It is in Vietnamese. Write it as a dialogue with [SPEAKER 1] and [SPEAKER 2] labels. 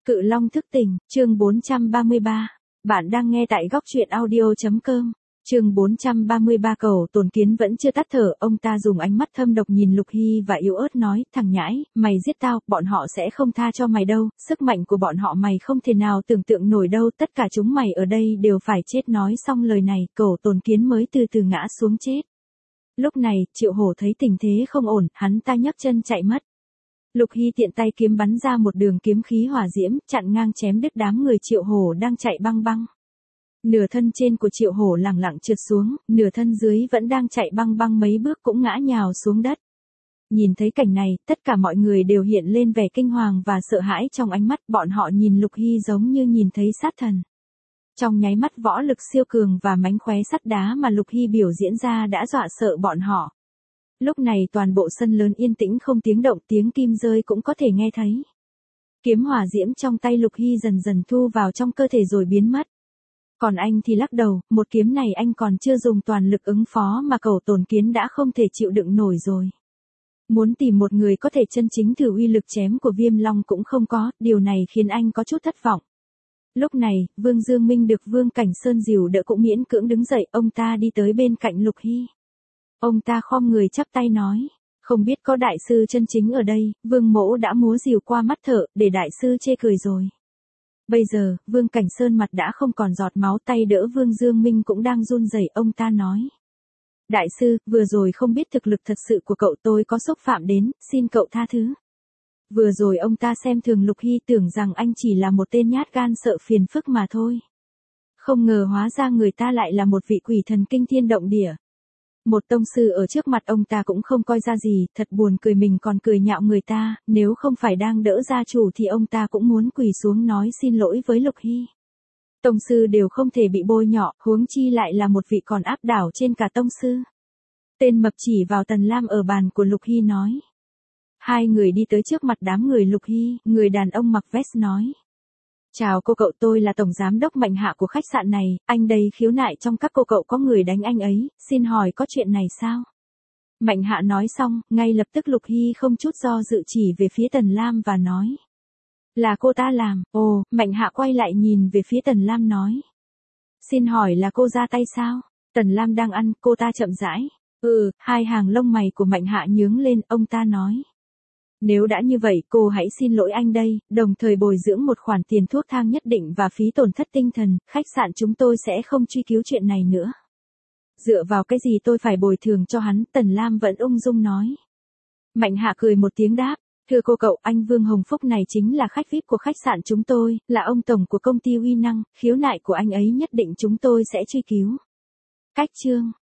[SPEAKER 1] Cự Long thức tỉnh, chương 433. Bạn đang nghe tại góc truyện audio.com. Chương 433 Cầu Tồn Kiến vẫn chưa tắt thở, ông ta dùng ánh mắt thâm độc nhìn Lục Hy và yếu ớt nói, thằng nhãi, mày giết tao, bọn họ sẽ không tha cho mày đâu, sức mạnh của bọn họ mày không thể nào tưởng tượng nổi đâu, tất cả chúng mày ở đây đều phải chết. Nói xong lời này, Cầu Tồn Kiến mới từ từ ngã xuống chết. Lúc này, Triệu Hổ thấy tình thế không ổn, hắn ta nhấc chân chạy mất. Lục Hy tiện tay kiếm bắn ra một đường kiếm khí hỏa diễm, chặn ngang chém đứt đám người Triệu Hổ đang chạy băng băng. Nửa thân trên của Triệu Hổ lẳng lặng trượt xuống, nửa thân dưới vẫn đang chạy băng băng mấy bước cũng ngã nhào xuống đất. Nhìn thấy cảnh này, tất cả mọi người đều hiện lên vẻ kinh hoàng và sợ hãi trong ánh mắt, bọn họ nhìn Lục Hy giống như nhìn thấy sát thần. Trong nháy mắt võ lực siêu cường và mánh khóe sắt đá mà Lục Hy biểu diễn ra đã dọa sợ bọn họ. Lúc này toàn bộ sân lớn yên tĩnh không tiếng động, tiếng kim rơi cũng có thể nghe thấy. Kiếm hỏa diễm trong tay Lục Hy dần dần thu vào trong cơ thể rồi biến mất. Còn anh thì lắc đầu, một kiếm này anh còn chưa dùng toàn lực ứng phó mà Cầu Tồn Kiến đã không thể chịu đựng nổi rồi. Muốn tìm một người có thể chân chính thử uy lực chém của Viêm Long cũng không có, điều này khiến anh có chút thất vọng. Lúc này, Vương Dương Minh được Vương Cảnh Sơn dìu đỡ cũng miễn cưỡng đứng dậy, ông ta đi tới bên cạnh Lục Hy. Ông ta khom người chắp tay nói, không biết có đại sư chân chính ở đây, Vương Mỗ đã múa rìu qua mắt thợ, để đại sư chê cười rồi. Bây giờ, Vương Cảnh Sơn mặt đã không còn giọt máu, tay đỡ Vương Dương Minh cũng đang run rẩy, ông ta nói. Đại sư, vừa rồi không biết thực lực thật sự của cậu, tôi có xúc phạm đến, xin cậu tha thứ. Vừa rồi ông ta xem thường Lục Hy, tưởng rằng anh chỉ là một tên nhát gan sợ phiền phức mà thôi. Không ngờ hóa ra người ta lại là một vị quỷ thần kinh thiên động địa. Một tông sư ở trước mặt ông ta cũng không coi ra gì, thật buồn cười, mình còn cười nhạo người ta, nếu không phải đang đỡ gia chủ thì ông ta cũng muốn quỳ xuống nói xin lỗi với Lục Hy. Tông sư đều không thể bị bôi nhọ, huống chi lại là một vị còn áp đảo trên cả tông sư. Tên mập chỉ vào Tần Lam ở bàn của Lục Hy nói. Hai người đi tới trước mặt đám người Lục Hy, người đàn ông mặc vest nói. Chào cô cậu, tôi là tổng giám đốc Mạnh Hạ của khách sạn này, anh đây khiếu nại trong các cô cậu có người đánh anh ấy, xin hỏi có chuyện này sao? Mạnh Hạ nói xong, ngay lập tức Lục Hy không chút do dự chỉ về phía Tần Lam và nói. Là cô ta làm, ồ, Mạnh Hạ quay lại nhìn về phía Tần Lam nói. Xin hỏi là cô ra tay sao? Tần Lam đang ăn, cô ta chậm rãi. Hai hàng lông mày của Mạnh Hạ nhướng lên, ông ta nói. Nếu đã như vậy, cô hãy xin lỗi anh đây, đồng thời bồi dưỡng một khoản tiền thuốc thang nhất định và phí tổn thất tinh thần, khách sạn chúng tôi sẽ không truy cứu chuyện này nữa. Dựa vào cái gì tôi phải bồi thường cho hắn, Tần Lam vẫn ung dung nói. Mạnh Hạ cười một tiếng đáp, thưa cô cậu, anh Vương Hồng Phúc này chính là khách VIP của khách sạn chúng tôi, là ông tổng của công ty Uy Năng, khiếu nại của anh ấy nhất định chúng tôi sẽ truy cứu. Cách chương